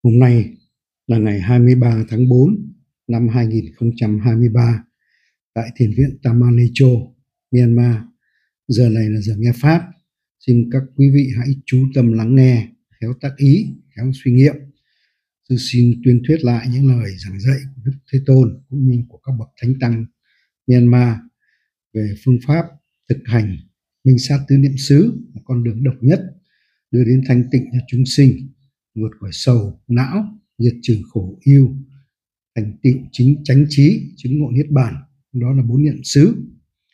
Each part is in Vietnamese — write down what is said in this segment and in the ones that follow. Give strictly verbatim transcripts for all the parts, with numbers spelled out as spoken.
Hôm nay là ngày hai mươi ba tháng tư năm hai nghìn không trăm hai mươi ba tại Thiền viện Tamanicho, Myanmar. Giờ này là giờ nghe Pháp. Xin các quý vị hãy chú tâm lắng nghe, khéo tác ý, khéo suy nghiệm. Tôi xin tuyên thuyết lại những lời giảng dạy của Đức Thế Tôn cũng như của các bậc thánh tăng Myanmar về phương pháp thực hành minh sát tứ niệm xứ, là con đường độc nhất đưa đến thanh tịnh cho chúng sinh, vượt khỏi sầu não, diệt trừ khổ ưu, thành tựu chính chánh trí, chứng ngộ niết bàn. Đó là bốn niệm xứ.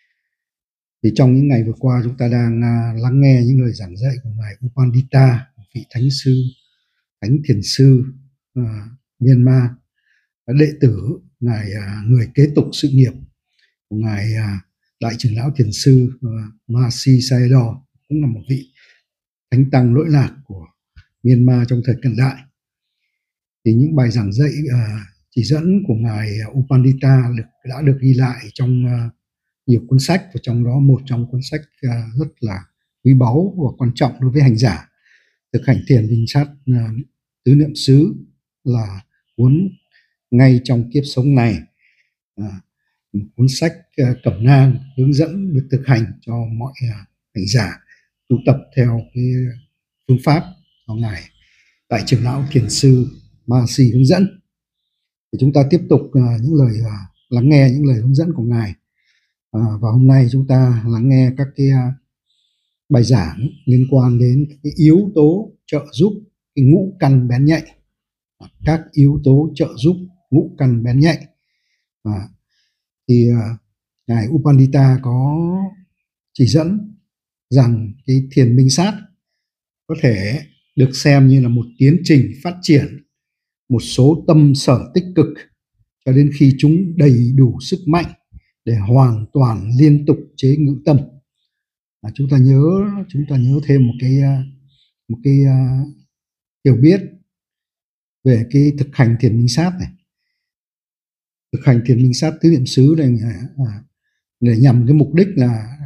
Thì trong những ngày vừa qua chúng ta đang uh, lắng nghe những lời giảng dạy của ngài U Pandita, vị thánh sư, thánh thiền sư uh, Myanmar, đệ tử ngài uh, người kế tục sự nghiệp của ngài uh, đại trưởng lão thiền sư uh, Mahasi Sayadaw, cũng là một vị thánh tăng lỗi lạc của Myanmar trong thời cận đại. Thì những bài giảng dạy uh, chỉ dẫn của ngài U Pandita được, đã được ghi lại trong uh, nhiều cuốn sách, và trong đó một trong cuốn sách uh, rất là quý báu và quan trọng đối với hành giả thực hành thiền minh sát uh, tứ niệm xứ, là cuốn Ngay trong kiếp sống này, uh, cuốn sách uh, cẩm nang hướng dẫn việc thực hành cho mọi uh, hành giả tu tập theo cái phương pháp của ngài đại trưởng lão thiền sư Mahasi hướng dẫn. Thì chúng ta tiếp tục uh, những lời uh, lắng nghe những lời hướng dẫn của ngài. À, và hôm nay chúng ta lắng nghe các cái uh, bài giảng liên quan đến cái yếu tố trợ giúp cái ngũ căn bén nhạy, các yếu tố trợ giúp ngũ căn bén nhạy. À, thì uh, ngài U Pandita có chỉ dẫn rằng cái thiền minh sát có thể được xem như là một tiến trình phát triển một số tâm sở tích cực cho đến khi chúng đầy đủ sức mạnh để hoàn toàn liên tục chế ngự tâm. À, chúng ta nhớ chúng ta nhớ thêm một cái một cái uh, hiểu biết về cái thực hành thiền minh sát này. Thực hành thiền minh sát tứ niệm xứ này à, để nhằm cái mục đích là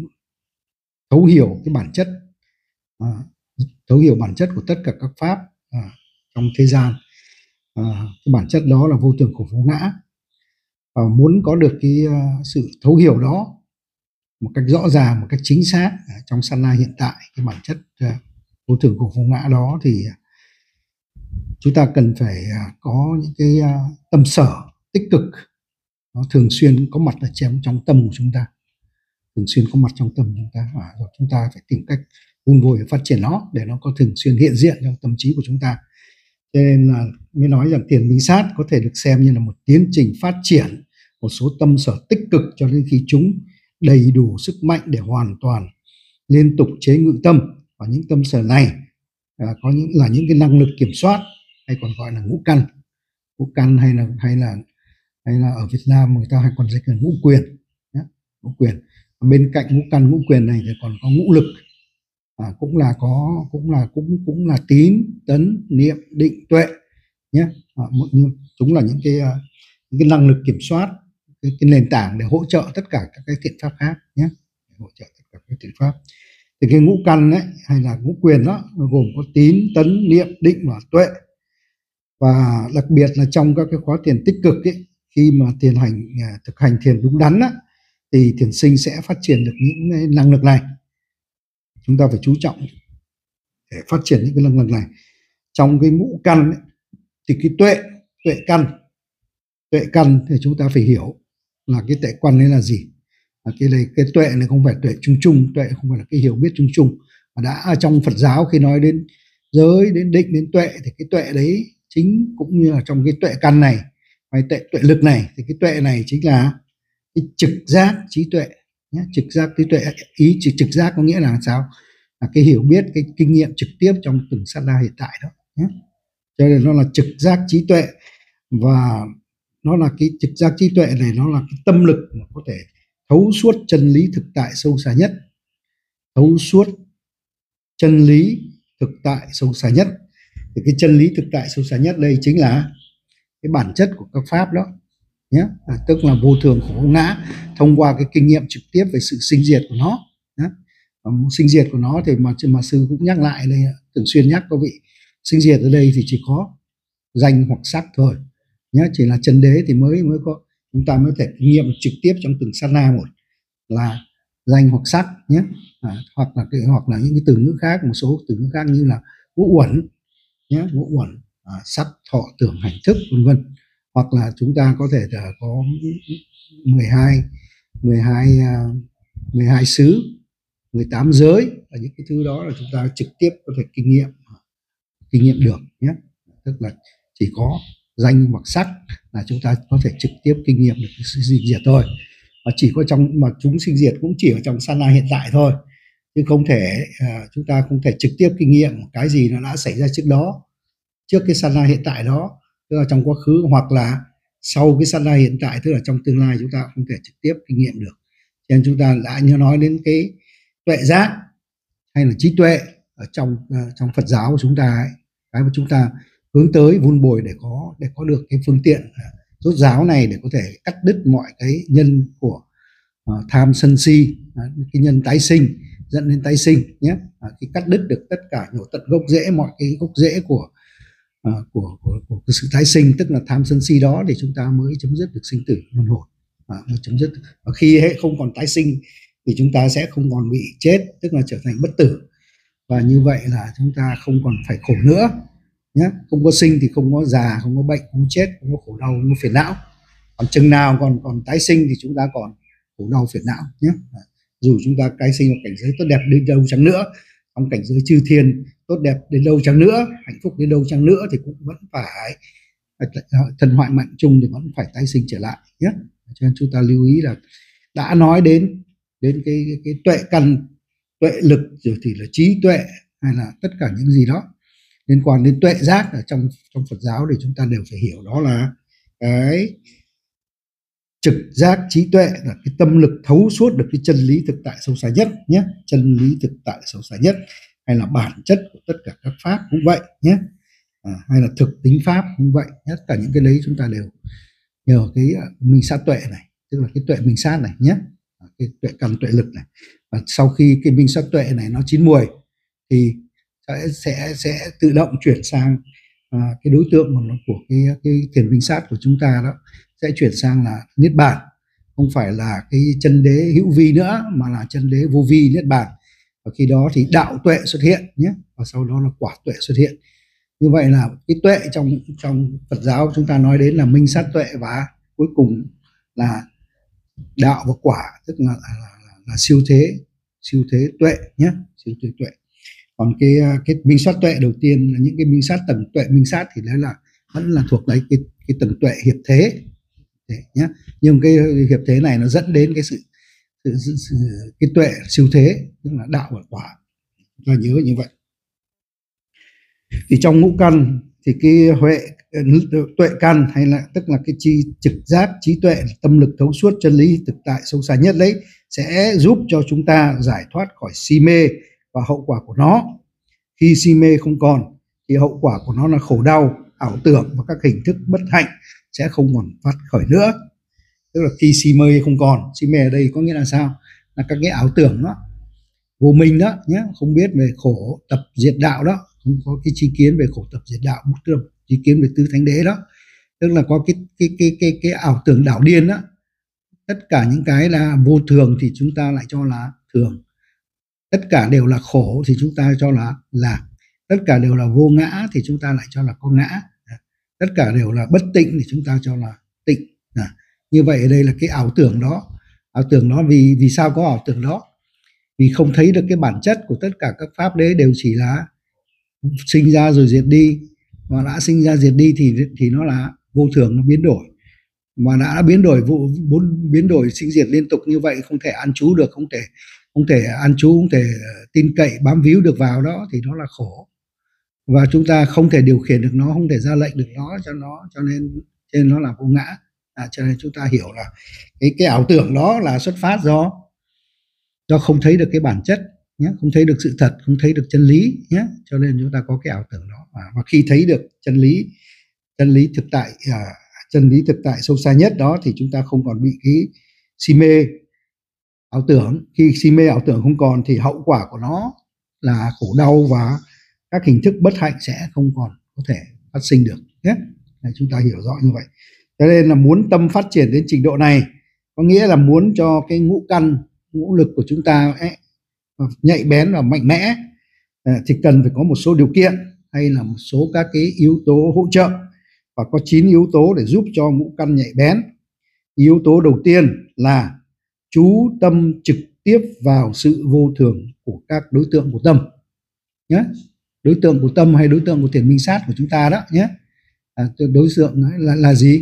thấu hiểu cái bản chất à, thấu hiểu bản chất của tất cả các pháp à, trong thế gian. À, cái bản chất đó là vô thường khổ vô ngã. Và muốn có được cái uh, sự thấu hiểu đó một cách rõ ràng, một cách chính xác uh, trong sát na hiện tại, cái bản chất uh, vô thường khổ vô ngã đó, thì uh, chúng ta cần phải uh, có những cái uh, tâm sở tích cực nó thường xuyên có mặt ở trong, trong tâm của chúng ta, thường xuyên có mặt trong tâm của chúng ta, và rồi chúng ta phải tìm cách vun vùi phát triển nó để nó có thường xuyên hiện diện trong tâm trí của chúng ta. Cho nên là mới nói rằng thiền minh sát có thể được xem như là một tiến trình phát triển một số tâm sở tích cực cho đến khi chúng đầy đủ sức mạnh để hoàn toàn liên tục chế ngự tâm. Và những tâm sở này à, có những là những cái năng lực kiểm soát, hay còn gọi là ngũ căn, ngũ căn hay là hay là hay là ở Việt Nam người ta hay còn dịch là ngũ quyền nhé, ngũ quyền. Bên cạnh ngũ căn ngũ quyền này thì còn có ngũ lực. À, cũng là có cũng là cũng cũng là tín, tấn, niệm, định, tuệ nhé. À, chúng là những cái những cái năng lực kiểm soát, cái, cái nền tảng để hỗ trợ tất cả các cái thiện pháp khác nhé, hỗ trợ tất cả các thiện pháp. Thì cái ngũ căn ấy hay là ngũ quyền đó nó gồm có tín, tấn, niệm, định và tuệ. Và đặc biệt là trong các cái khóa thiền tích cực ấy, khi mà thiền hành thực hành thiền đúng đắn á, thì thiền sinh sẽ phát triển được những cái năng lực này. Chúng ta phải chú trọng để phát triển những cái năng lực này. Trong cái ngũ căn ấy, thì cái tuệ tuệ căn tuệ căn thì chúng ta phải hiểu là cái tuệ căn đấy là gì. À, cái này cái tuệ này không phải tuệ chung chung, tuệ không phải là cái hiểu biết chung chung, mà đã ở trong Phật giáo khi nói đến giới, đến định, đến tuệ thì cái tuệ đấy chính cũng như là trong cái tuệ căn này hay tuệ tuệ lực này, thì cái tuệ này chính là cái trực giác trí tuệ nhé. Trực giác trí tuệ, ý trực, trực giác có nghĩa là sao? Là cái hiểu biết, cái kinh nghiệm trực tiếp trong từng sát na hiện tại đó nhé. Cho nên nó là trực giác trí tuệ, và nó là cái trực giác trí tuệ này, nó là cái tâm lực mà có thể thấu suốt chân lý thực tại sâu xa nhất, thấu suốt chân lý thực tại sâu xa nhất. Thì cái chân lý thực tại sâu xa nhất đây chính là cái bản chất của các pháp đó nhé, à, tức là vô thường khổ vô ngã, thông qua cái kinh nghiệm trực tiếp về sự sinh diệt của nó nhé. Sinh diệt của nó thì mà mà sư cũng nhắc lại đây, thường xuyên nhắc các vị, sinh diệt ở đây thì chỉ có danh hoặc sắc thôi nhé. Chỉ là chân đế thì mới mới có chúng ta mới thể kinh nghiệm trực tiếp trong từng sát na một là danh hoặc sắc nhé. À, hoặc là cái hoặc là những cái từ ngữ khác, một số từ ngữ khác như là ngũ uẩn nhé, ngũ uẩn, à, sắc thọ tưởng hành thức vân vân. Hoặc là chúng ta có thể là có mười hai mười hai mười hai xứ, mười tám giới, là những cái thứ đó là chúng ta trực tiếp có thể kinh nghiệm kinh nghiệm được nhé. Tức là chỉ có danh hoặc sắc là chúng ta có thể trực tiếp kinh nghiệm được sự sinh diệt thôi, và chỉ có trong mà chúng sinh diệt cũng chỉ ở trong sát na hiện tại thôi, chứ không thể uh, chúng ta không thể trực tiếp kinh nghiệm cái gì nó đã xảy ra trước đó, trước cái sát na hiện tại đó, tức là trong quá khứ, hoặc là sau cái sát na hiện tại, tức là trong tương lai chúng ta không thể trực tiếp kinh nghiệm được. Cho nên chúng ta đã như nói đến cái tuệ giác hay là trí tuệ ở trong uh, trong Phật giáo của chúng ta ấy, cái mà chúng ta hướng tới vun bồi để có để có được cái phương tiện uh, rốt ráo này, để có thể cắt đứt mọi cái nhân của uh, tham sân si, uh, cái nhân tái sinh dẫn đến tái sinh nhé. Uh, khi cắt đứt được tất cả, nhổ tận gốc rễ mọi cái gốc rễ của uh, của, của của cái sự tái sinh, tức là tham sân si đó, thì chúng ta mới chấm dứt được sinh tử luân hồi. Uh, mới chấm dứt. Và khi hệ không còn tái sinh thì chúng ta sẽ không còn bị chết, tức là trở thành bất tử, và như vậy là chúng ta không còn phải khổ nữa nhé. Không có sinh thì không có già, không có bệnh, không có chết, không có khổ đau, không có phiền não. Còn chừng nào còn còn tái sinh thì chúng ta còn khổ đau phiền não nhé. Dù chúng ta tái sinh ở cảnh giới tốt đẹp đến đâu chăng nữa, trong cảnh giới chư thiên tốt đẹp đến đâu chăng nữa, hạnh phúc đến đâu chăng nữa, thì cũng vẫn phải thân hoại mạnh chung thì vẫn phải tái sinh trở lại nhé. Cho nên chúng ta lưu ý là đã nói đến đến cái cái, cái tuệ căn, tuệ lực, rồi thì là trí tuệ, hay là tất cả những gì đó liên quan đến tuệ giác ở trong trong Phật giáo, thì chúng ta đều phải hiểu đó là cái trực giác trí tuệ, là cái tâm lực thấu suốt được cái chân lý thực tại sâu xa nhất nhé. Chân lý thực tại sâu xa nhất, hay là bản chất của tất cả các pháp cũng vậy nhé. À, hay là thực tính pháp cũng vậy, tất cả những cái đấy chúng ta đều nhờ cái minh sát tuệ này, tức là cái tuệ minh sát này nhé, cái tuệ căn tuệ lực này. Và sau khi cái minh sát tuệ này nó chín mùi thì sẽ sẽ sẽ tự động chuyển sang à, cái đối tượng của, của cái cái thiền minh sát của chúng ta đó sẽ chuyển sang là niết bàn, không phải là cái chân đế hữu vi nữa, mà là chân đế vô vi niết bàn. Và khi đó thì đạo tuệ xuất hiện nhé, và sau đó là quả tuệ xuất hiện. Như vậy là cái tuệ trong trong Phật giáo chúng ta nói đến là minh sát tuệ, và cuối cùng là đạo và quả, tức là, là, là, là siêu thế siêu thế tuệ nhé, siêu thế tuệ. Còn cái cái minh sát tuệ đầu tiên là những cái minh sát tầng tuệ minh sát thì đấy là vẫn là thuộc đấy cái cái tầng tuệ hiệp thế đấy, nhé. Nhưng cái hiệp thế này nó dẫn đến cái sự, sự, sự, sự cái tuệ siêu thế, tức là đạo và quả. Chúng ta nhớ như vậy. Thì trong ngũ căn thì cái huệ tuệ căn, hay là tức là cái chi trực giác trí tuệ, tâm lực thấu suốt chân lý thực tại sâu xa nhất đấy, sẽ giúp cho chúng ta giải thoát khỏi si mê và hậu quả của nó. Khi si mê không còn thì hậu quả của nó là khổ đau, ảo tưởng và các hình thức bất hạnh sẽ không còn phát khởi nữa. Tức là khi si mê không còn, si mê ở đây có nghĩa là sao? Là các cái ảo tưởng đó, vô minh đó nhé, không biết về khổ tập diệt đạo đó, không có cái tri kiến về khổ tập diệt đạo, tức là tri kiến về tứ thánh đế đó, tức là có cái cái cái cái cái ảo tưởng đảo điên đó. Tất cả những cái là vô thường thì chúng ta lại cho là thường, tất cả đều là khổ thì chúng ta cho là lạc, tất cả đều là vô ngã thì chúng ta lại cho là có ngã, tất cả đều là bất tịnh thì chúng ta cho là tịnh. À, như vậy ở đây là cái ảo tưởng đó. Ảo tưởng đó vì vì sao có ảo tưởng đó? Vì không thấy được cái bản chất của tất cả các pháp đấy đều chỉ là sinh ra rồi diệt đi, mà đã sinh ra diệt đi thì thì nó là vô thường, nó biến đổi, mà đã biến đổi vô bốn biến đổi sinh diệt liên tục như vậy, không thể an trú được, không thể không thể an trú, không thể tin cậy bám víu được vào đó, thì nó là khổ, và chúng ta không thể điều khiển được nó, không thể ra lệnh được nó cho nó, cho nên cho nên nó là vô ngã. À, cho nên chúng ta hiểu là cái cái ảo tưởng đó là xuất phát do do không thấy được cái bản chất nhé, không thấy được sự thật, không thấy được chân lý nhé, cho nên chúng ta có cái ảo tưởng đó. À, và khi thấy được chân lý chân lý thực tại à, chân lý thực tại sâu xa nhất đó, thì chúng ta không còn bị cái si mê ảo tưởng. Khi si mê ảo tưởng không còn thì hậu quả của nó là khổ đau và các hình thức bất hạnh sẽ không còn có thể phát sinh được nhé. Đấy, chúng ta hiểu rõ như vậy. Cho nên là muốn tâm phát triển đến trình độ này có nghĩa là muốn cho cái ngũ căn ngũ lực của chúng ta ấy, nhạy bén và mạnh mẽ thì cần phải có một số điều kiện hay là một số các cái yếu tố hỗ trợ, và có chín yếu tố để giúp cho ngũ căn nhạy bén. Yếu tố đầu tiên là chú tâm trực tiếp vào sự vô thường của các đối tượng của tâm nhé. Đối tượng của tâm hay đối tượng của thiền minh sát của chúng ta đó nhé. À, đối tượng là, là gì?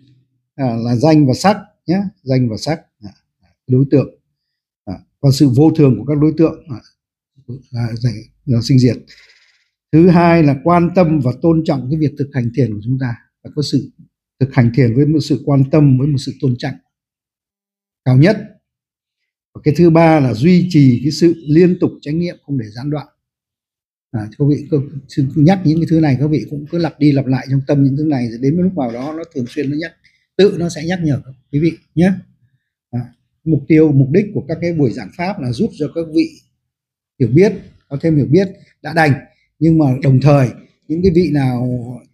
À, là danh và sắc nhé, danh và sắc à, đối tượng. À, còn sự vô thường của các đối tượng à, là, là, là sinh diệt. Thứ hai là quan tâm và tôn trọng cái việc thực hành thiền của chúng ta, phải có sự thực hành thiền với một sự quan tâm, với một sự tôn trọng cao nhất. Và cái thứ ba là duy trì cái sự liên tục chánh niệm không để gián đoạn. À, các vị cứ nhắc những cái thứ này, các vị cũng cứ lặp đi lặp lại trong tâm những thứ này, rồi đến lúc nào đó nó thường xuyên nó nhắc, tự nó sẽ nhắc nhở quý vị nhé. À, mục tiêu mục đích của các cái buổi giảng pháp là giúp cho các vị hiểu biết, có thêm hiểu biết đã đành, nhưng mà đồng thời những cái vị nào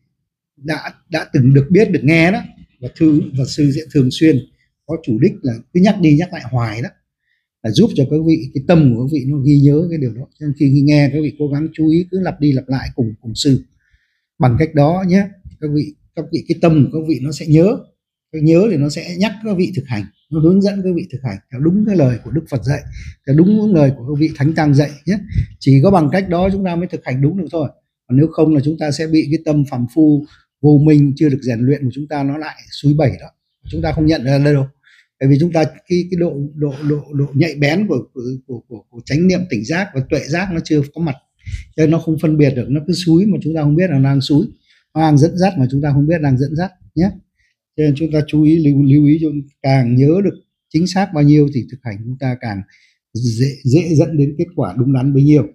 đã đã từng được biết được nghe đó, và thư và sư sẽ thường xuyên có chủ đích là cứ nhắc đi nhắc lại hoài đó, là giúp cho các vị, cái tâm của các vị nó ghi nhớ cái điều đó. Cho nên khi nghe các vị cố gắng chú ý, cứ lặp đi lặp lại cùng cùng sư bằng cách đó nhé. Các vị các vị cái tâm của các vị nó sẽ nhớ, cái nhớ thì nó sẽ nhắc các vị thực hành, nó hướng dẫn các vị thực hành theo đúng cái lời của Đức Phật dạy, theo đúng những lời của các vị thánh tăng dạy nhé. Chỉ có bằng cách đó chúng ta mới thực hành đúng được thôi. Còn nếu không là chúng ta sẽ bị cái tâm phàm phu vô minh chưa được rèn luyện của chúng ta nó lại xúi bẩy đó, chúng ta không nhận ra đâu. Bởi vì chúng ta cái cái độ độ độ độ nhạy bén của của, của, của, của chánh niệm tỉnh giác và tuệ giác nó chưa có mặt, cho nên nó không phân biệt được, nó cứ xúi mà chúng ta không biết là đang xúi, nó đang dẫn dắt mà chúng ta không biết đang dẫn dắt nhé. Cho nên chúng ta chú ý lưu, lưu ý, cho càng nhớ được chính xác bao nhiêu thì thực hành chúng ta càng dễ dễ dẫn đến kết quả đúng đắn bấy nhiêu.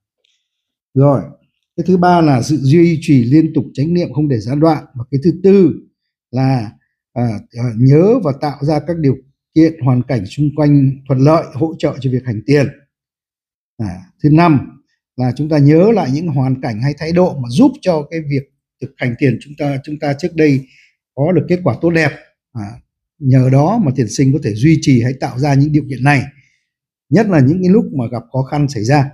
Rồi, cái thứ ba là sự duy trì liên tục chánh niệm không để gián đoạn, và cái thứ tư là à, à, nhớ và tạo ra các điều kiện hoàn cảnh xung quanh thuận lợi hỗ trợ cho việc hành thiền. À, thứ năm là chúng ta nhớ lại những hoàn cảnh hay thái độ mà giúp cho cái việc thực hành thiền chúng ta chúng ta trước đây có được kết quả tốt đẹp. À, nhờ đó mà thiền sinh có thể duy trì hay tạo ra những điều kiện này, nhất là những cái lúc mà gặp khó khăn xảy ra.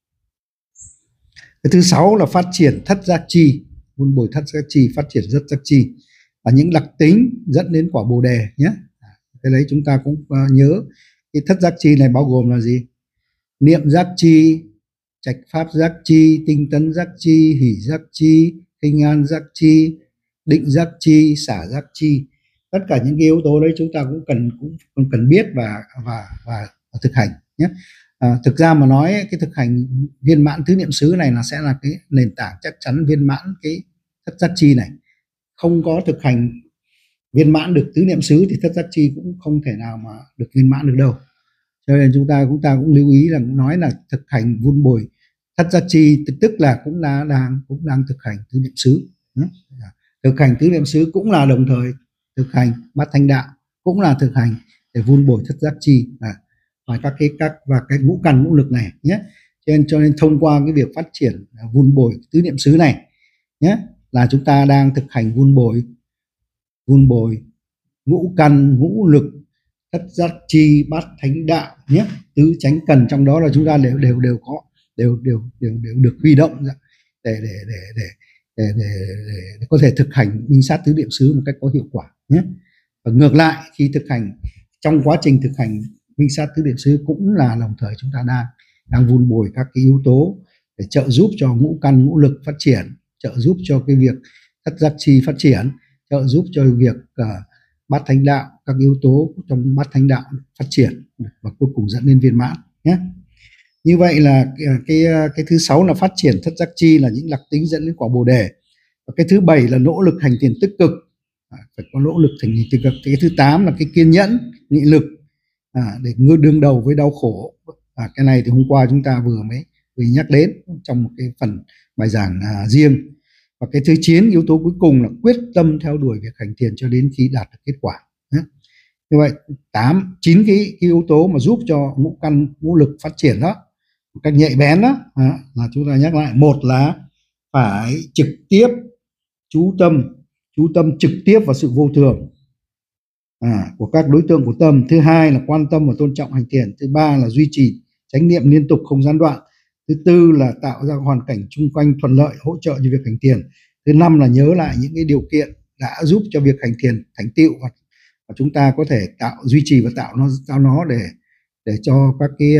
Cái thứ sáu là phát triển thất giác chi, vun bồi thất giác chi, phát triển rất giác chi và những đặc tính dẫn đến quả bồ đề nhé. Cái đấy chúng ta cũng uh, nhớ. Cái thất giác chi này bao gồm là gì? Niệm giác chi, trạch pháp giác chi, tinh tấn giác chi, hỷ giác chi, kinh an giác chi, định giác chi, xả giác chi. Tất cả những cái yếu tố đấy chúng ta cũng cần cũng cần biết và và và, và thực hành nhé. À, thực ra mà nói cái thực hành viên mãn tứ niệm xứ này là sẽ là cái nền tảng chắc chắn viên mãn cái thất giác chi này. Không có thực hành viên mãn được tứ niệm xứ thì thất giác chi cũng không thể nào mà được viên mãn được đâu. Cho nên chúng ta chúng ta cũng lưu ý là nói là thực hành vun bồi thất giác chi, tức là cũng là đang cũng đang thực hành tứ niệm xứ. Thực hành tứ niệm xứ cũng là đồng thời thực hành bát thánh đạo, cũng là thực hành để vun bồi thất giác chi à, và các cái các và cái ngũ căn ngũ lực này nhé. Cho nên cho nên thông qua cái việc phát triển vun bồi tứ niệm xứ này nhé, là chúng ta đang thực hành vun bồi vun bồi ngũ căn ngũ lực thất giác chi bát thánh đạo nhé. Tứ chánh cần trong đó là chúng ta đều đều đều có đều đều đều, đều được huy động để để để để để, để, để, để có thể thực hành minh sát tứ niệm xứ một cách có hiệu quả nhé. Và ngược lại, khi thực hành trong quá trình thực hành minh sát tứ niệm xứ cũng là đồng thời chúng ta đang đang vun bồi các cái yếu tố để trợ giúp cho ngũ căn ngũ lực phát triển, trợ giúp cho cái việc thất giác chi phát triển, trợ giúp cho việc uh, bát thánh đạo, các yếu tố trong bát thánh đạo phát triển và cuối cùng dẫn đến viên mãn nhé. Như vậy là cái cái, cái thứ sáu là phát triển thất giác chi, là những đặc tính dẫn đến quả bồ đề. Và cái thứ bảy là nỗ lực hành thiền tích cực, à, phải có nỗ lực hành thiền tích cực. Cái thứ tám là cái kiên nhẫn, nghị lực à, để ngư đương đầu với đau khổ. À, cái này thì hôm qua chúng ta vừa mới vừa nhắc đến trong một cái phần bài giảng à, riêng. Và cái thứ chín, yếu tố cuối cùng là quyết tâm theo đuổi việc hành thiền cho đến khi đạt được kết quả. Như vậy tám chín cái, cái yếu tố mà giúp cho ngũ căn ngũ lực phát triển đó một cách nhạy bén đó à, là chúng ta nhắc lại. Một là phải trực tiếp chú tâm chú tâm trực tiếp vào sự vô thường à, của các đối tượng của tâm. Thứ hai là quan tâm và tôn trọng hành thiền. Thứ ba là duy trì chánh niệm liên tục không gián đoạn. Thứ tư là tạo ra hoàn cảnh chung quanh thuận lợi hỗ trợ cho việc hành thiền. Thứ năm là nhớ lại những cái điều kiện đã giúp cho việc hành thiền thành tựu, và, và chúng ta có thể tạo duy trì và tạo nó tạo nó để để cho các cái,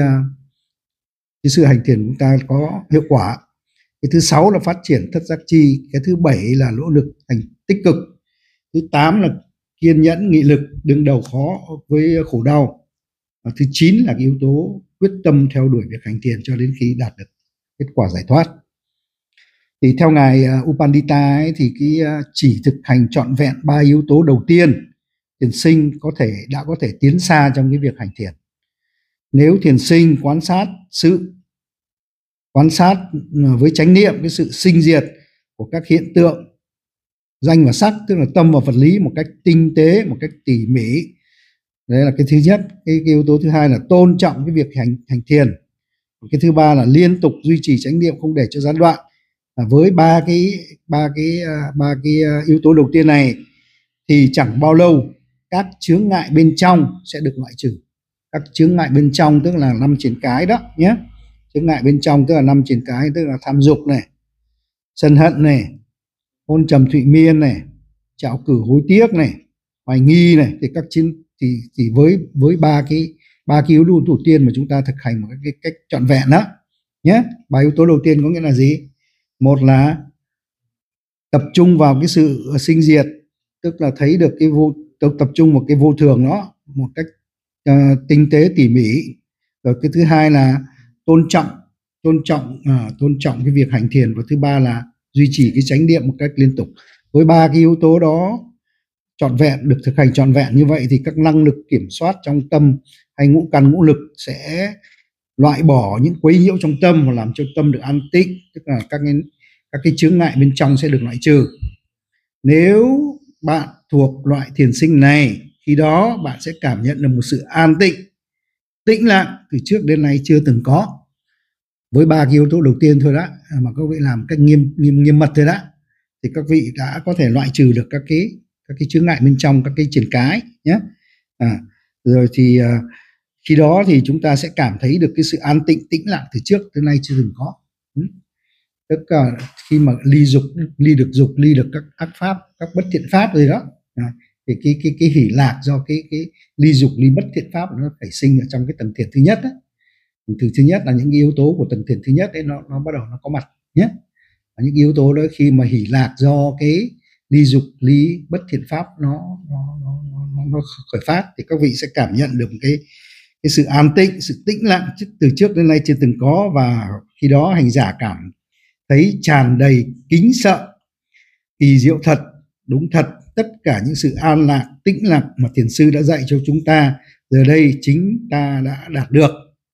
cái sự hành thiền của chúng ta có hiệu quả. Cái thứ sáu là phát triển thất giác chi. Cái thứ bảy là nỗ lực thành tích cực. Thứ tám là kiên nhẫn nghị lực đương đầu khó với khổ đau. Và thứ chín là cái yếu tố quyết tâm theo đuổi việc hành thiền cho đến khi đạt được kết quả giải thoát. Thì theo ngài uh, Upandita ấy, thì cái uh, chỉ thực hành trọn vẹn ba yếu tố đầu tiên, thiền sinh có thể đã có thể tiến xa trong cái việc hành thiền. Nếu thiền sinh quan sát sự quan sát với chánh niệm cái sự sinh diệt của các hiện tượng danh và sắc, tức là tâm và vật lý một cách tinh tế, một cách tỉ mỉ. Đấy là cái thứ nhất. Cái, cái yếu tố thứ hai là tôn trọng cái việc hành hành thiền. Cái thứ ba là liên tục duy trì chánh niệm không để cho gián đoạn. À, với ba cái ba cái ba cái yếu tố đầu tiên này thì chẳng bao lâu các chướng ngại bên trong sẽ được loại trừ. Các chướng ngại bên trong tức là năm triển cái đó nhé. Chướng ngại bên trong tức là năm triển cái, tức là tham dục này, sân hận này, hôn trầm thụy miên này, trạo cử hối tiếc này, hoài nghi này, thì các chiến thì thì với với ba cái ba cái yếu tố đầu tiên mà chúng ta thực hành một cái cách trọn vẹn đó nhé. Ba yếu tố đầu tiên có nghĩa là gì? Một là tập trung vào cái sự sinh diệt, tức là thấy được cái vô tập trung vào cái vô thường đó một cách uh, tinh tế tỉ mỉ. Rồi cái thứ hai là tôn trọng tôn trọng uh, tôn trọng cái việc hành thiền. Và thứ ba là duy trì cái chánh niệm một cách liên tục. Với ba cái yếu tố đó trọn vẹn, được thực hành trọn vẹn như vậy thì các năng lực kiểm soát trong tâm hay ngũ căn ngũ lực sẽ loại bỏ những quấy nhiễu trong tâm và làm cho tâm được an tĩnh, tức là các cái, các cái chướng ngại bên trong sẽ được loại trừ. Nếu bạn thuộc loại thiền sinh này, khi đó bạn sẽ cảm nhận được một sự an tĩnh, tĩnh lặng từ trước đến nay chưa từng có. Với ba cái yếu tố đầu tiên thôi đó mà các vị làm cách nghiêm nghiêm nghiêm mật thôi đó, thì các vị đã có thể loại trừ được các cái các cái chướng ngại bên trong, các cái triển cái nhé. À, rồi thì uh, khi đó thì chúng ta sẽ cảm thấy được cái sự an tĩnh tĩnh lặng từ trước tới nay chưa từng có. Ừ. Tất cả khi mà ly dục, ly được dục, ly được các ác pháp, các bất thiện pháp rồi đó, à, thì cái cái cái hỷ lạc do cái cái ly dục, ly bất thiện pháp nó phải sinh ở trong cái tầng thiền thứ nhất đó. Từ thứ nhất là những yếu tố của tầng thiền thứ nhất ấy, nó nó bắt đầu nó có mặt nhé. Và những yếu tố đó khi mà hỷ lạc do cái ly dục, ly bất thiện pháp nó nó, nó, nó, nó khởi phát thì các vị sẽ cảm nhận được cái cái sự an tĩnh, sự tĩnh lặng từ trước đến nay chưa từng có. Và khi đó hành giả cảm thấy tràn đầy kính sợ, kỳ diệu thật, đúng thật, tất cả những sự an lạc, tĩnh lặng mà thiền sư đã dạy cho chúng ta giờ đây chính ta đã đạt được.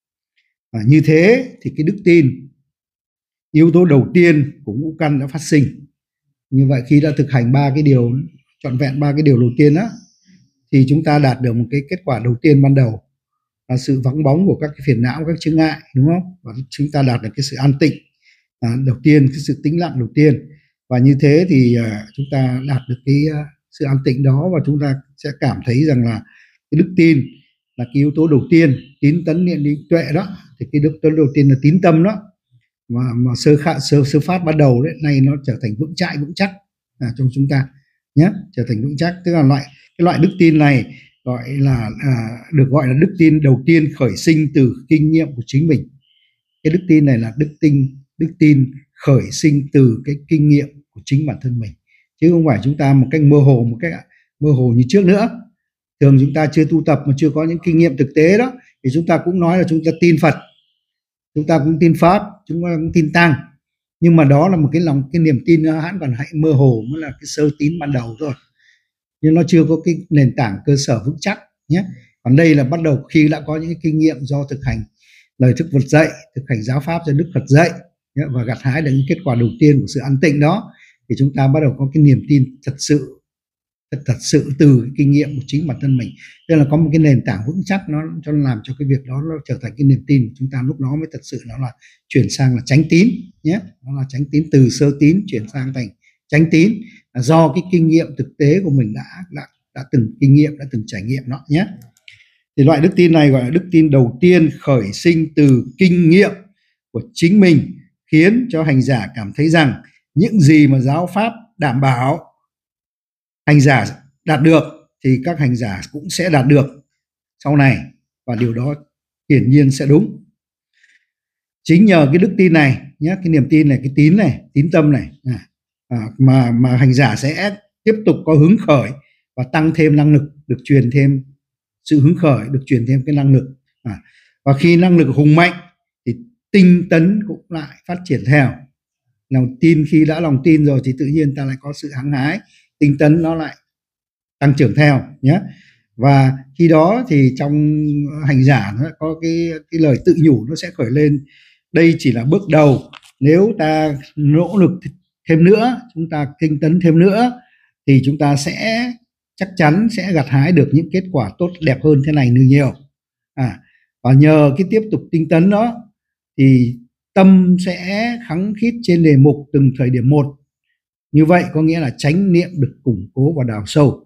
Và như thế thì cái đức tin, yếu tố đầu tiên của ngũ căn đã phát sinh. Như vậy khi đã thực hành ba cái điều trọn vẹn, ba cái điều đầu tiên đó, thì chúng ta đạt được một cái kết quả đầu tiên ban đầu là sự vắng bóng của các cái phiền não, các chướng ngại, đúng không? Và chúng ta đạt được cái sự an tịnh à, đầu tiên, cái sự tĩnh lặng đầu tiên. Và như thế thì uh, chúng ta đạt được cái uh, sự an tịnh đó, và chúng ta sẽ cảm thấy rằng là cái đức tin là cái yếu tố đầu tiên, tín tấn niệm định tuệ đó. Thì cái đức tấn đầu tiên là tín tâm đó, mà mà sơ khả, sơ sơ phát ban đầu đấy, nay nó trở thành vững chãi vững chắc à, trong chúng ta nhé, trở thành vững chắc. Tức là loại cái loại đức tin này gọi là à, được gọi là đức tin đầu tiên khởi sinh từ kinh nghiệm của chính mình. Cái đức tin này là đức tin đức tin khởi sinh từ cái kinh nghiệm của chính bản thân mình, chứ không phải chúng ta một cách mơ hồ, một cách mơ hồ như trước nữa. Thường chúng ta chưa tu tập mà chưa có những kinh nghiệm thực tế đó, thì chúng ta cũng nói là chúng ta tin Phật, chúng ta cũng tin Pháp, chúng ta cũng tin Tăng, nhưng mà đó là một cái lòng cái niềm tin hãy còn hãy mơ hồ, mới là cái sơ tín ban đầu thôi, nhưng nó chưa có cái nền tảng cơ sở vững chắc nhé. Còn đây là bắt đầu khi đã có những cái kinh nghiệm do thực hành lời Đức Phật dạy, thực hành giáo pháp do Đức Phật dạy nhé, và gặt hái được những kết quả đầu tiên của sự an tịnh đó, thì chúng ta bắt đầu có cái niềm tin thật sự thật, thật sự từ cái kinh nghiệm của chính bản thân mình. Tức là có một cái nền tảng vững chắc, nó cho làm cho cái việc đó nó trở thành cái niềm tin của chúng ta, lúc đó mới thật sự nó là chuyển sang là chánh tín nhé. Nó là chánh tín, từ sơ tín chuyển sang thành chánh tín. là do cái kinh nghiệm thực tế của mình đã đã đã từng kinh nghiệm, đã từng trải nghiệm nó nhé. Thì loại đức tin này gọi là đức tin đầu tiên, khởi sinh từ kinh nghiệm của chính mình, khiến cho hành giả cảm thấy rằng những gì mà giáo pháp đảm bảo hành giả đạt được thì các hành giả cũng sẽ đạt được sau này, và điều đó hiển nhiên sẽ đúng. Chính nhờ cái đức tin này nhé, cái niềm tin này, cái tín này, tín tâm này à, mà mà hành giả sẽ tiếp tục có hứng khởi và tăng thêm năng lực, được truyền thêm sự hứng khởi, được truyền thêm cái năng lực à, và khi năng lực hùng mạnh thì tinh tấn cũng lại phát triển theo. Lòng tin, khi đã lòng tin rồi thì tự nhiên ta lại có sự hăng hái, tinh tấn nó lại tăng trưởng theo nhé. Và khi đó thì trong hành giả nó có cái cái lời tự nhủ nó sẽ khởi lên, đây chỉ là bước đầu, nếu ta nỗ lực thêm nữa, chúng ta tinh tấn thêm nữa thì chúng ta sẽ chắc chắn sẽ gặt hái được những kết quả tốt đẹp hơn thế này nữa nhiều. À, và nhờ cái tiếp tục tinh tấn đó thì tâm sẽ khắng khít trên đề mục từng thời điểm một. Như vậy có nghĩa là chánh niệm được củng cố và đào sâu.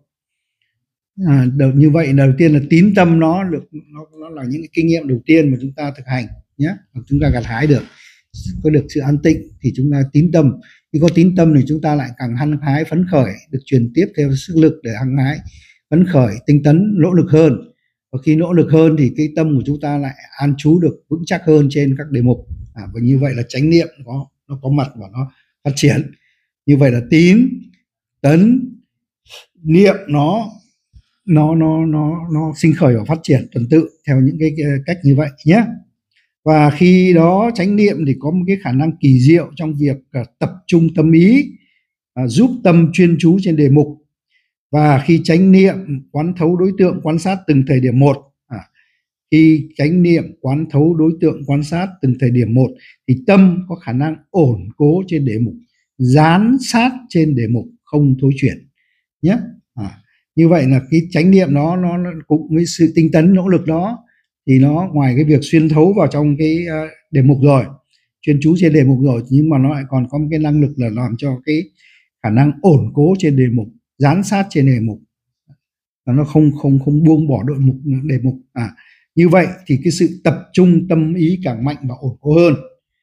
À, đầu, như vậy đầu tiên là tín tâm nó được nó, nó là những cái kinh nghiệm đầu tiên mà chúng ta thực hành nhé, chúng ta gặt hái được, có được sự an tịnh thì chúng ta tín tâm. Khi có tín tâm thì chúng ta lại càng hăng hái phấn khởi, được truyền tiếp theo sức lực để hăng hái phấn khởi, tinh tấn, nỗ lực hơn. Và khi nỗ lực hơn thì cái tâm của chúng ta lại an trú được vững chắc hơn trên các đề mục. À, và như vậy là chánh niệm có nó có mặt và nó phát triển. Như vậy là tín, tấn, niệm nó nó nó nó nó sinh khởi và phát triển tuần tự theo những cái, cái cách như vậy nhé. Và khi đó chánh niệm thì có một cái khả năng kỳ diệu trong việc uh, tập trung tâm ý, uh, giúp tâm chuyên chú trên đề mục. Và khi chánh niệm quán thấu đối tượng quan sát từng thời điểm một, à, khi chánh niệm quán thấu đối tượng quan sát từng thời điểm một thì tâm có khả năng ổn cố trên đề mục, dán sát trên đề mục, không thối chuyển nhé. À, như vậy là cái chánh niệm nó nó cũng với sự tinh tấn nỗ lực đó thì nó ngoài cái việc xuyên thấu vào trong cái đề mục rồi, chuyên chú trên đề mục rồi, nhưng mà nó lại còn có một cái năng lực là làm cho cái khả năng ổn cố trên đề mục, dán sát trên đề mục, và nó không không không buông bỏ đội mục đề mục. À, như vậy thì cái sự tập trung tâm ý càng mạnh và ổn cố hơn.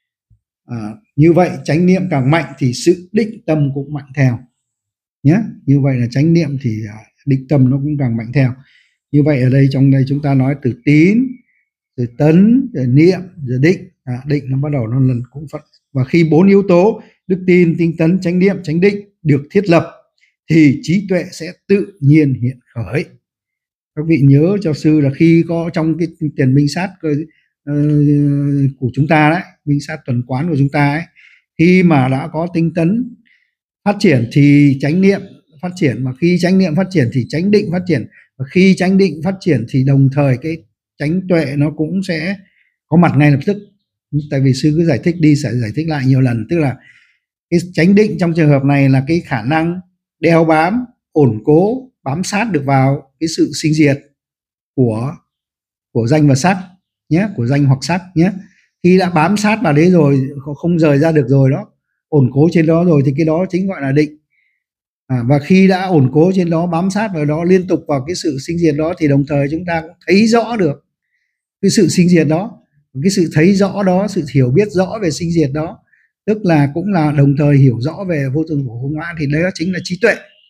À, như vậy chánh niệm càng mạnh thì sự định tâm cũng mạnh theo nhé. Như vậy là chánh niệm thì định tâm nó cũng càng mạnh theo. Như vậy ở đây trong đây chúng ta nói từ tín, từ tấn, từ niệm, rồi định. À, định nó bắt đầu nó lần cũng phát. Và khi bốn yếu tố đức tin, tinh tấn, chánh niệm, chánh định được thiết lập thì trí tuệ sẽ tự nhiên hiện khởi. Các vị nhớ cho sư là khi có trong cái tiền minh sát uh, của chúng ta đấy, minh sát tuần quán của chúng ta ấy, khi mà đã có tinh tấn phát triển thì chánh niệm phát triển, mà khi chánh niệm phát triển thì chánh định phát triển, và khi chánh định phát triển thì đồng thời cái chánh tuệ nó cũng sẽ có mặt ngay lập tức. Tại vì sư cứ giải thích đi sẽ giải thích lại nhiều lần, tức là cái chánh định trong trường hợp này là cái khả năng đeo bám, ổn cố, bám sát được vào cái sự sinh diệt của của danh và sắc nhé, của danh hoặc sắc nhé. Khi đã bám sát vào đấy rồi, không rời ra được rồi đó, ổn cố trên đó rồi thì cái đó chính gọi là định. À, và khi đã ổn cố trên đó, bám sát vào đó, liên tục vào cái sự sinh diệt đó thì đồng thời chúng ta cũng thấy rõ được cái sự sinh diệt đó. Cái sự thấy rõ đó, sự hiểu biết rõ về sinh diệt đó, tức là cũng là đồng thời hiểu rõ về vô thường của không ngã, thì đấy chính là trí tuệ.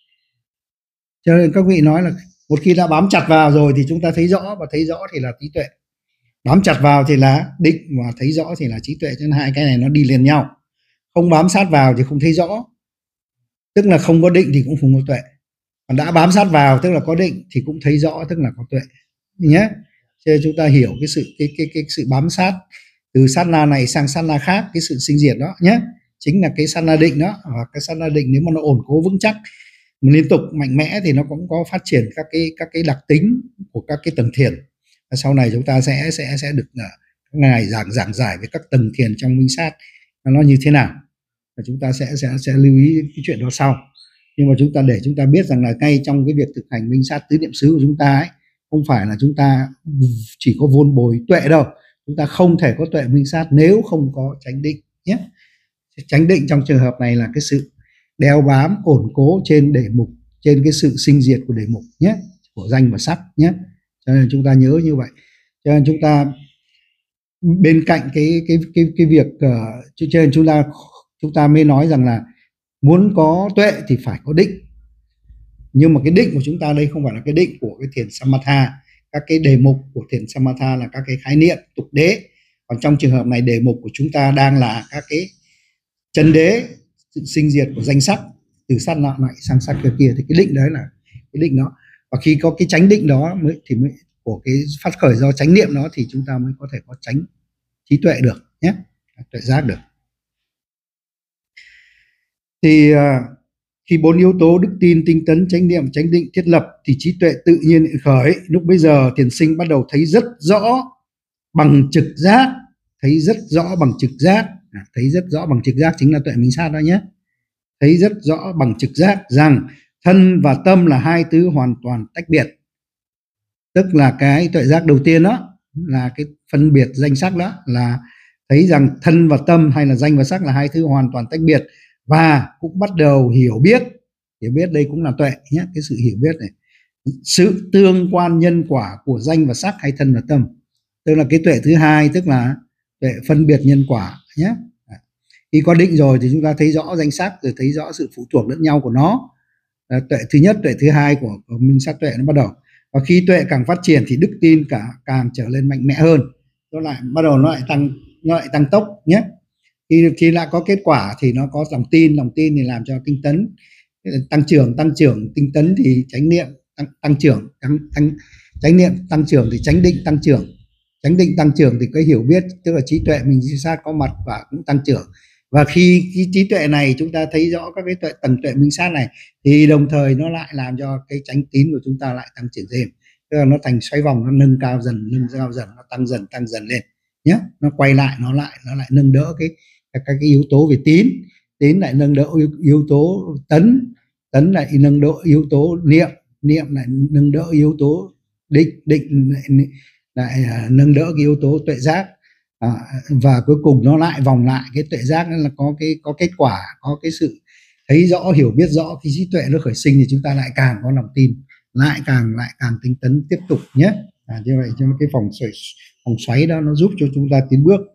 Cho nên các vị nói là một khi đã bám chặt vào rồi thì chúng ta thấy rõ, và thấy rõ thì là trí tuệ. Bám chặt vào thì là định, và thấy rõ thì là trí tuệ. Cho nên hai cái này nó đi liền nhau. Không bám sát vào thì không thấy rõ, tức là không có định thì cũng không có tuệ. Còn đã bám sát vào tức là có định thì cũng thấy rõ, tức là có tuệ nhé. Cho nên chúng ta hiểu cái sự cái cái cái sự bám sát từ sát na này sang sát na khác, cái sự sinh diệt đó nhé, chính là cái sát na định đó. Và cái sát na định nếu mà nó ổn cố vững chắc, liên tục mạnh mẽ thì nó cũng có phát triển các cái các cái đặc tính của các cái tầng thiền. Và sau này chúng ta sẽ sẽ sẽ được uh, ngài giảng giảng giải về các tầng thiền trong minh sát nó như thế nào. Và chúng ta sẽ sẽ sẽ lưu ý cái chuyện đó sau. Nhưng mà chúng ta để chúng ta biết rằng là ngay trong cái việc thực hành minh sát tứ niệm xứ của chúng ta ấy, không phải là chúng ta chỉ có vun bồi tuệ đâu. Chúng ta không thể có tuệ minh sát nếu không có chánh định nhé. Chánh định trong trường hợp này là cái sự đeo bám ổn cố trên đề mục, trên cái sự sinh diệt của đề mục nhé, của danh và sắc nhé. Cho nên chúng ta nhớ như vậy. Cho nên chúng ta bên cạnh cái cái cái cái việc uh, cho nên chúng ta chúng ta mới nói rằng là muốn có tuệ thì phải có định. Nhưng mà cái định của chúng ta đây không phải là cái định của cái thiền Samatha. Các cái đề mục của thiền Samatha là các cái khái niệm tục đế. Còn trong trường hợp này đề mục của chúng ta đang là các cái chân đế, sự sinh diệt của danh sắc, từ sắc nọ lại sang sắc kia kia, thì cái định đấy là cái định đó. Và khi có cái chánh định đó mới thì mới của cái phát khởi do chánh niệm đó thì chúng ta mới có thể có chánh trí tuệ được nhé, tuệ giác được. Thì khi bốn yếu tố đức tin, tinh tấn, chánh niệm, chánh định thiết lập thì trí tuệ tự nhiên hiện khởi. Lúc bấy giờ thiền sinh bắt đầu thấy rất rõ bằng trực giác, thấy rất rõ bằng trực giác, à, thấy rất rõ bằng trực giác chính là tuệ minh sát đó nhé. Thấy rất rõ bằng trực giác rằng thân và tâm là hai thứ hoàn toàn tách biệt. Tức là cái tuệ giác đầu tiên đó là cái phân biệt danh sắc, đó là thấy rằng thân và tâm hay là danh và sắc là hai thứ hoàn toàn tách biệt, và cũng bắt đầu hiểu biết, hiểu biết đây cũng là tuệ nhé, cái sự hiểu biết này, sự tương quan nhân quả của danh và sắc hay thân và tâm, tức là cái tuệ thứ hai, tức là tuệ phân biệt nhân quả nhé. Khi có định rồi thì chúng ta thấy rõ danh sắc, rồi thấy rõ sự phụ thuộc lẫn nhau của nó. À, tuệ thứ nhất, tuệ thứ hai của, của minh sát tuệ nó bắt đầu. Và khi tuệ càng phát triển thì đức tin cả càng trở lên mạnh mẽ hơn, nó lại bắt đầu nó lại tăng, nó lại tăng tốc nhé. Khi khi lại có kết quả thì nó có lòng tin, lòng tin thì làm cho tinh tấn tăng trưởng, tăng trưởng tinh tấn thì chánh niệm tăng, tăng trưởng, tăng, tăng chánh niệm tăng trưởng thì chánh định tăng trưởng, chánh định tăng trưởng thì cái hiểu biết, tức là trí tuệ mình sát có mặt và cũng tăng trưởng. Và khi cái trí tuệ này chúng ta thấy rõ các cái tuệ, tầng tuệ minh sát này thì đồng thời nó lại làm cho cái chánh tín của chúng ta lại tăng trưởng thêm, tức là nó thành xoay vòng, nó nâng cao dần, nâng cao dần, nó tăng dần, tăng dần lên nhé. Nó quay lại, nó lại nó lại nâng đỡ cái các cái yếu tố về tín, tín lại nâng đỡ yếu, yếu tố tấn, tấn lại nâng đỡ yếu tố niệm, niệm lại nâng đỡ yếu tố định, định lại, lại uh, nâng đỡ cái yếu tố tuệ giác. À, và cuối cùng nó lại vòng lại cái tuệ giác, là có cái có kết quả, có cái sự thấy rõ, hiểu biết rõ. Khi trí tuệ nó khởi sinh thì chúng ta lại càng có lòng tin, lại càng lại càng tinh tấn tiếp tục nhé. À, như vậy cho cái vòng xoáy, vòng xoáy đó nó giúp cho chúng ta tiến bước.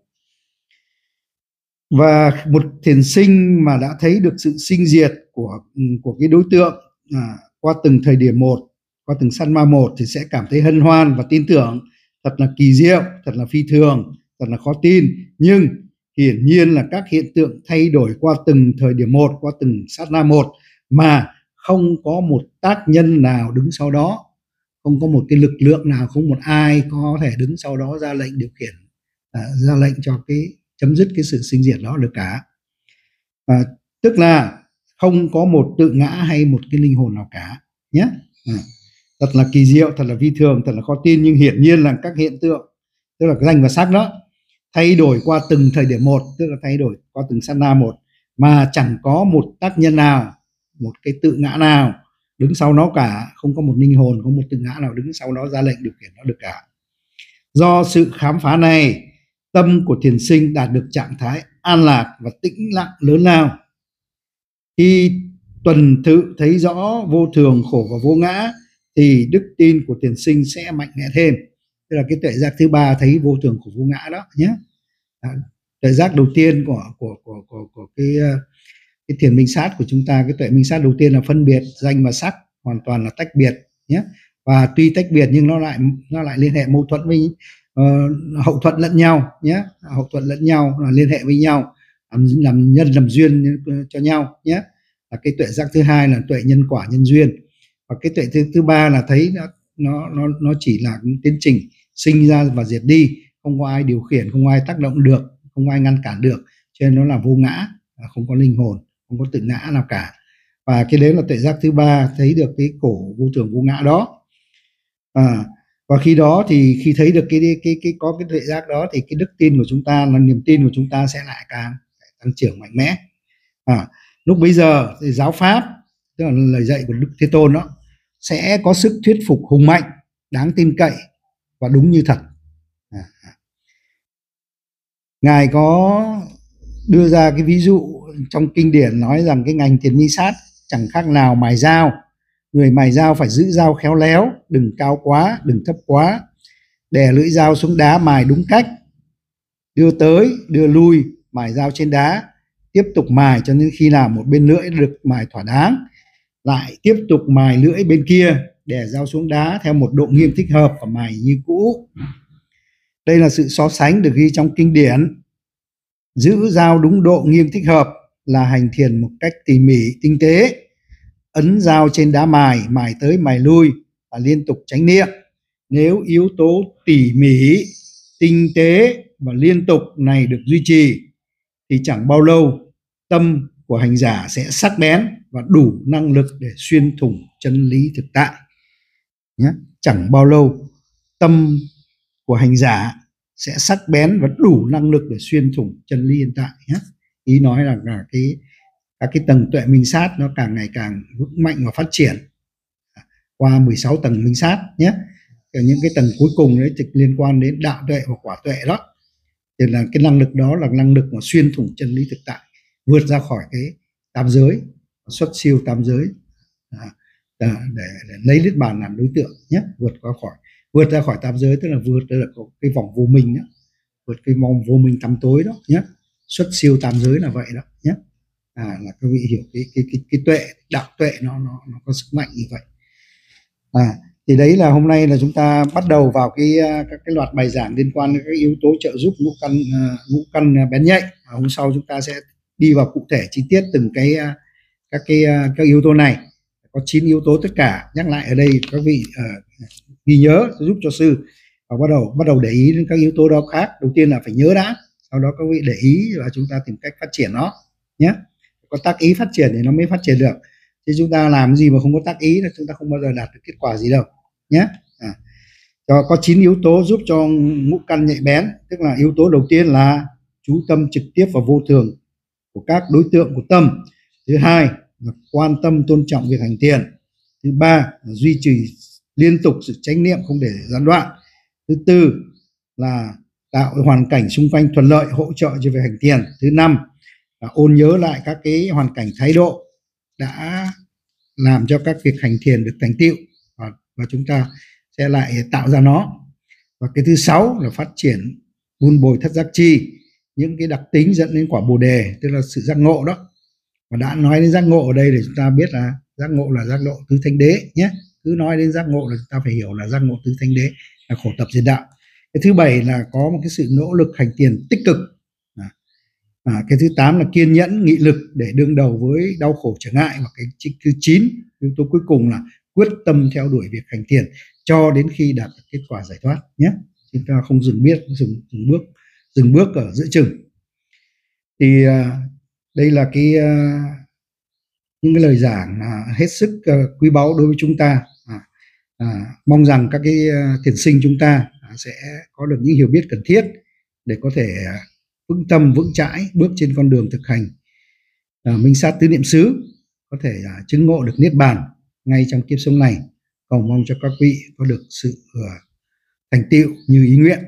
Và một thiền sinh mà đã thấy được sự sinh diệt của của cái đối tượng à, qua từng thời điểm một, qua từng sát ma một thì sẽ cảm thấy hân hoan và tin tưởng, thật là kỳ diệu, thật là phi thường, thật là khó tin. Nhưng hiển nhiên là các hiện tượng thay đổi qua từng thời điểm một, qua từng sát na một mà không có một tác nhân nào đứng sau đó, không có một cái lực lượng nào, không một ai có thể đứng sau đó ra lệnh điều khiển, à, ra lệnh cho cái chấm dứt cái sự sinh diệt đó được cả. À, tức là không có một tự ngã hay một cái linh hồn nào cả nhé. À, thật là kỳ diệu, thật là vi thường, thật là khó tin. Nhưng hiển nhiên là các hiện tượng, tức là cái danh và sắc đó, thay đổi qua từng thời điểm một, tức là thay đổi qua từng sát na một, mà chẳng có một tác nhân nào, một cái tự ngã nào đứng sau nó cả, không có một linh hồn, không một tự ngã nào đứng sau đó ra lệnh điều khiển nó được cả. Do sự khám phá này, tâm của thiền sinh đạt được trạng thái an lạc và tĩnh lặng lớn lao. Khi tuần tự thấy rõ vô thường, khổ và vô ngã thì đức tin của thiền sinh sẽ mạnh mẽ thêm. Tức là cái tuệ giác thứ ba thấy vô thường, khổ, vô ngã đó nhé. À, tuệ giác đầu tiên của của của của, của cái cái thiền minh sát của chúng ta, cái tuệ minh sát đầu tiên là phân biệt danh và sắc hoàn toàn là tách biệt nhé. Và tuy tách biệt nhưng nó lại nó lại liên hệ mâu thuẫn với uh, hậu thuẫn lẫn nhau nhé, hậu thuẫn lẫn nhau là liên hệ với nhau, làm, làm nhân làm duyên cho nhau nhé. Là cái tuệ giác thứ hai là tuệ nhân quả nhân duyên. Và cái tuệ thứ thứ ba là thấy nó nó nó nó chỉ là tiến trình sinh ra và diệt đi, không có ai điều khiển, không có ai tác động được, không có ai ngăn cản được, cho nên nó là vô ngã, không có linh hồn, không có tự ngã nào cả. Và cái đấy là tuệ giác thứ ba, thấy được cái khổ vô thường vô ngã đó. À, và khi đó thì khi thấy được cái cái cái, cái có cái tuệ giác đó thì cái đức tin của chúng ta, là niềm tin của chúng ta sẽ lại càng tăng trưởng mạnh mẽ. À, lúc bấy giờ thì giáo pháp, tức là lời dạy của Đức Thế Tôn đó, sẽ có sức thuyết phục hùng mạnh, đáng tin cậy và đúng như thật. À, Ngài có đưa ra cái ví dụ trong kinh điển nói rằng cái ngành thiền minh sát chẳng khác nào mài dao. Người mài dao phải giữ dao khéo léo, đừng cao quá, đừng thấp quá, đè lưỡi dao xuống đá mài đúng cách, đưa tới đưa lui, mài dao trên đá, tiếp tục mài cho đến khi nào một bên lưỡi được mài thỏa đáng, lại tiếp tục mài lưỡi bên kia, đè dao xuống đá theo một độ nghiêng thích hợp và mài như cũ. Đây là sự so sánh được ghi trong kinh điển. Giữ dao đúng độ nghiêng thích hợp là hành thiền một cách tỉ mỉ, tinh tế. Ấn dao trên đá mài, mài tới mài lui và liên tục chánh niệm. Nếu yếu tố tỉ mỉ, tinh tế và liên tục này được duy trì thì chẳng bao lâu tâm của hành giả sẽ sắc bén và đủ năng lực để xuyên thủng chân lý thực tại. Nhé. Chẳng bao lâu tâm của hành giả sẽ sắc bén và đủ năng lực để xuyên thủng chân lý hiện tại. Nhé. Ý nói là cả cái các cái tầng tuệ minh sát nó càng ngày càng vững mạnh và phát triển qua mười sáu tầng minh sát nhé. Những cái tầng cuối cùng đấy trực liên quan đến đạo tuệ và quả tuệ đó, thì là cái năng lực đó là năng lực mà xuyên thủng chân lý thực tại, vượt ra khỏi cái tam giới, xuất siêu tam giới à, để, để, để lấy niết bàn làm đối tượng nhé. Vượt qua khỏi vượt ra khỏi tam giới tức là vượt ra cái vòng vô minh đó, vượt cái vòng vô minh tăm tối đó nhé. Xuất siêu tam giới là vậy đó nhé. À, là các vị hiểu cái cái cái cái tuệ, đạo tuệ nó nó nó có sức mạnh như vậy. À, thì đấy là hôm nay là chúng ta bắt đầu vào cái các cái loạt bài giảng liên quan đến các yếu tố trợ giúp ngũ căn uh, ngũ căn bén nhạy. À, hôm sau chúng ta sẽ đi vào cụ thể chi tiết từng cái uh, các cái uh, các yếu tố này. Có chín yếu tố tất cả. Nhắc lại ở đây các vị uh, ghi nhớ giúp cho sư và bắt đầu bắt đầu để ý đến các yếu tố đó khác. Đầu tiên là phải nhớ đã, sau đó các vị để ý và chúng ta tìm cách phát triển nó nhé. Có tác ý phát triển thì nó mới phát triển được, chứ chúng ta làm gì mà không có tác ý là chúng ta không bao giờ đạt được kết quả gì đâu nhé. À, có chín yếu tố giúp cho ngũ căn nhạy bén, tức là yếu tố đầu tiên là chú tâm trực tiếp vào vô thường của các đối tượng của tâm. Thứ hai là quan tâm tôn trọng việc hành thiền. Thứ ba là duy trì liên tục sự chánh niệm không để gián đoạn. Thứ tư là tạo hoàn cảnh xung quanh thuận lợi hỗ trợ cho việc hành thiền. Thứ năm là ôn nhớ lại các cái hoàn cảnh thái độ đã làm cho các việc hành thiền được thành tựu và, và chúng ta sẽ lại tạo ra nó. Và cái thứ sáu là phát triển vun bồi thất giác chi, những cái đặc tính dẫn đến quả bồ đề, tức là sự giác ngộ đó. Và đã nói đến giác ngộ ở đây để chúng ta biết là giác ngộ là giác ngộ tứ thánh đế nhé. Cứ nói đến giác ngộ là chúng ta phải hiểu là giác ngộ tứ thánh đế là khổ tập diệt đạo. Cái thứ bảy là có một cái sự nỗ lực hành thiền tích cực. À, cái thứ tám là kiên nhẫn, nghị lực để đương đầu với đau khổ trở ngại. Và cái thứ chín, yếu tố cuối cùng là quyết tâm theo đuổi việc hành thiền cho đến khi đạt được kết quả giải thoát nhé. Chúng ta không dừng biết, dừng, dừng bước, dừng bước ở giữa chừng. Thì à, đây là cái à, những cái lời giảng à, hết sức à, quý báu đối với chúng ta. À, à, mong rằng các cái à, thiền sinh chúng ta à, sẽ có được những hiểu biết cần thiết để có thể à, vững tâm vững chãi bước trên con đường thực hành à, minh sát tứ niệm xứ, có thể à, chứng ngộ được niết bàn ngay trong kiếp sống này. Cầu mong cho các vị có được sự uh, thành tựu như ý nguyện.